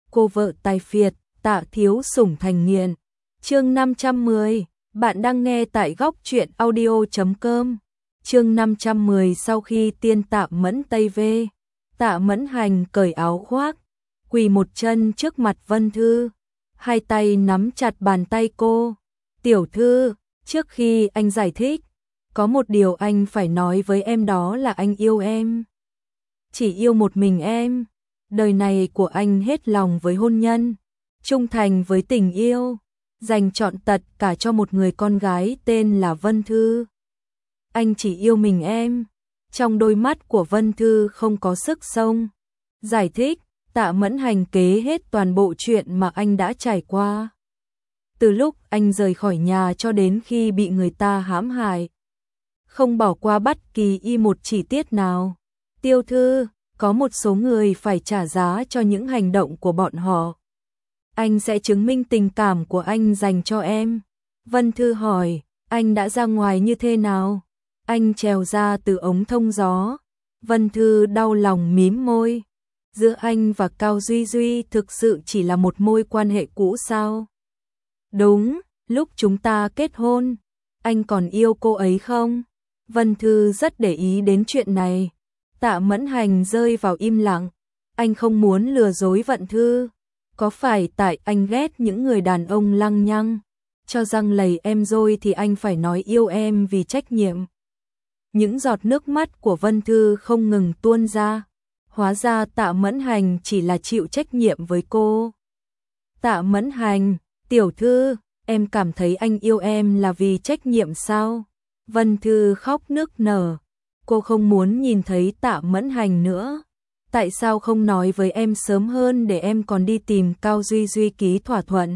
cô vợ tài phiệt, Tạ thiếu sủng thành nghiện. Chương 510, bạn đang nghe tại góc truyện audio.com. Chương 510 sau khi tiên Tạ Mẫn Tây về, Tạ Mẫn Hành cởi áo khoác, quỳ một chân trước mặt Vân Thư, hai tay nắm chặt bàn tay cô. Tiểu thư, trước khi anh giải thích, có một điều anh phải nói với em, đó là anh yêu em. Chỉ yêu một mình em. Đời này của anh hết lòng với hôn nhân, trung thành với tình yêu, dành trọn tất cả cho một người con gái tên là Vân Thư. Anh chỉ yêu mình em. Trong đôi mắt của Vân Thư không có sức sống. Giải thích, Tạ Mẫn Hành kể hết toàn bộ chuyện mà anh đã trải qua. Từ lúc anh rời khỏi nhà cho đến khi bị người ta hãm hại, không bỏ qua bất kỳ một chi tiết nào. Tiểu thư, có một số người phải trả giá cho những hành động của bọn họ. Anh sẽ chứng minh tình cảm của anh dành cho em. Vân Thư hỏi, anh đã ra ngoài như thế nào? Anh trèo ra từ ống thông gió. Vân Thư đau lòng mím môi. Giữa anh và Cao Duy Duy thực sự chỉ là một mối quan hệ cũ sao? Đúng, lúc chúng ta kết hôn, anh còn yêu cô ấy không? Vân Thư rất để ý đến chuyện này. Tạ Mẫn Hành rơi vào im lặng. Anh không muốn lừa dối Vân Thư. Có phải tại anh ghét những người đàn ông lăng nhăng, cho răng lầy em rồi thì anh phải nói yêu em vì trách nhiệm? Những giọt nước mắt của Vân Thư không ngừng tuôn ra. Hóa ra Tạ Mẫn Hành chỉ là chịu trách nhiệm với cô. Tạ Mẫn Hành, tiểu thư, em cảm thấy anh yêu em là vì trách nhiệm sao? Vân Thư khóc nức nở. Cô không muốn nhìn thấy Tạ Mẫn Hành nữa. Tại sao không nói với em sớm hơn để em còn đi tìm Cao Duy Duy ký thỏa thuận?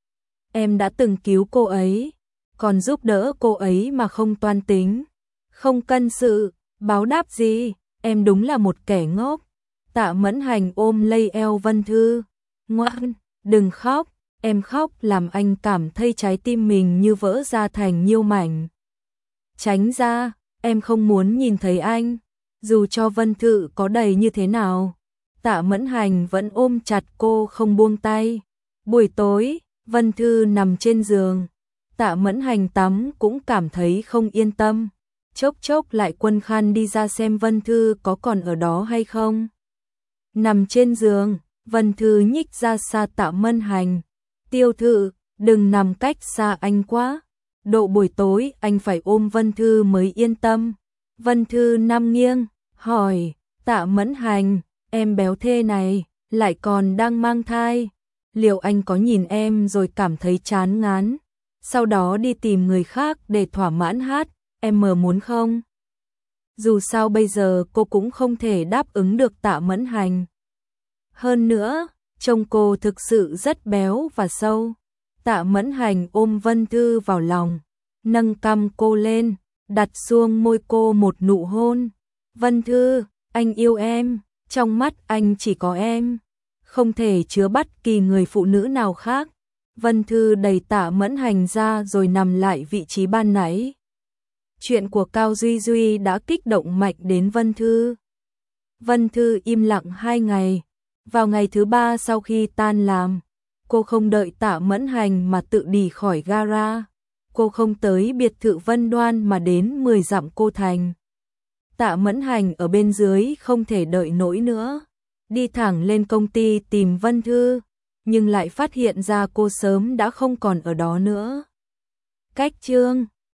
Em đã từng cứu cô ấy, còn giúp đỡ cô ấy mà không toan tính, không cân sự, báo đáp gì, em đúng là một kẻ ngốc. Tạ Mẫn Hành ôm lấy eo Vân Thư. Ngoan, đừng khóc, em khóc làm anh cảm thấy trái tim mình như vỡ ra thành nhiêu mảnh. Tránh ra, em không muốn nhìn thấy anh. Dù cho Vân Thư có đầy như thế nào, Tạ Mẫn Hành vẫn ôm chặt cô không buông tay. Buổi tối, Vân Thư nằm trên giường. Tạ Mẫn Hành tắm cũng cảm thấy không yên tâm. Chốc chốc lại quấn khăn đi ra xem Vân Thư có còn ở đó hay không. Nằm trên giường, Vân Thư nhích ra xa Tạ Mẫn Hành. Tiểu thư, đừng nằm cách xa anh quá. Độ buổi tối anh phải ôm Vân Thư mới yên tâm. Vân Thư nằm nghiêng, hỏi, Tạ Mẫn Hành, em béo thế này, lại còn đang mang thai. Liệu anh có nhìn em rồi cảm thấy chán ngán, sau đó đi tìm người khác để thỏa mãn em muốn không? Dù sao bây giờ cô cũng không thể đáp ứng được Tạ Mẫn Hành. Hơn nữa, trông cô thực sự rất béo và sâu. Tạ Mẫn Hành ôm Vân Thư vào lòng, nâng cằm cô lên, đặt xuống môi cô một nụ hôn. Vân Thư, anh yêu em, trong mắt anh chỉ có em, không thể chứa bất kỳ người phụ nữ nào khác. Vân Thư đẩy Tạ Mẫn Hành ra rồi nằm lại vị trí ban nãy. Chuyện của Cao Duy Duy đã kích động mạnh đến Vân Thư. Vân Thư im lặng 2 ngày. Vào ngày thứ 3 sau khi tan làm, cô không đợi Tạ Mẫn Hành mà tự đi khỏi gara. Cô không tới biệt thự Vân Đoan mà đến 10 dặm Cô Thành. Tạ Mẫn Hành ở bên dưới không thể đợi nổi nữa, đi thẳng lên công ty tìm Vân Thư, nhưng lại phát hiện ra cô sớm đã không còn ở đó nữa. Cách chương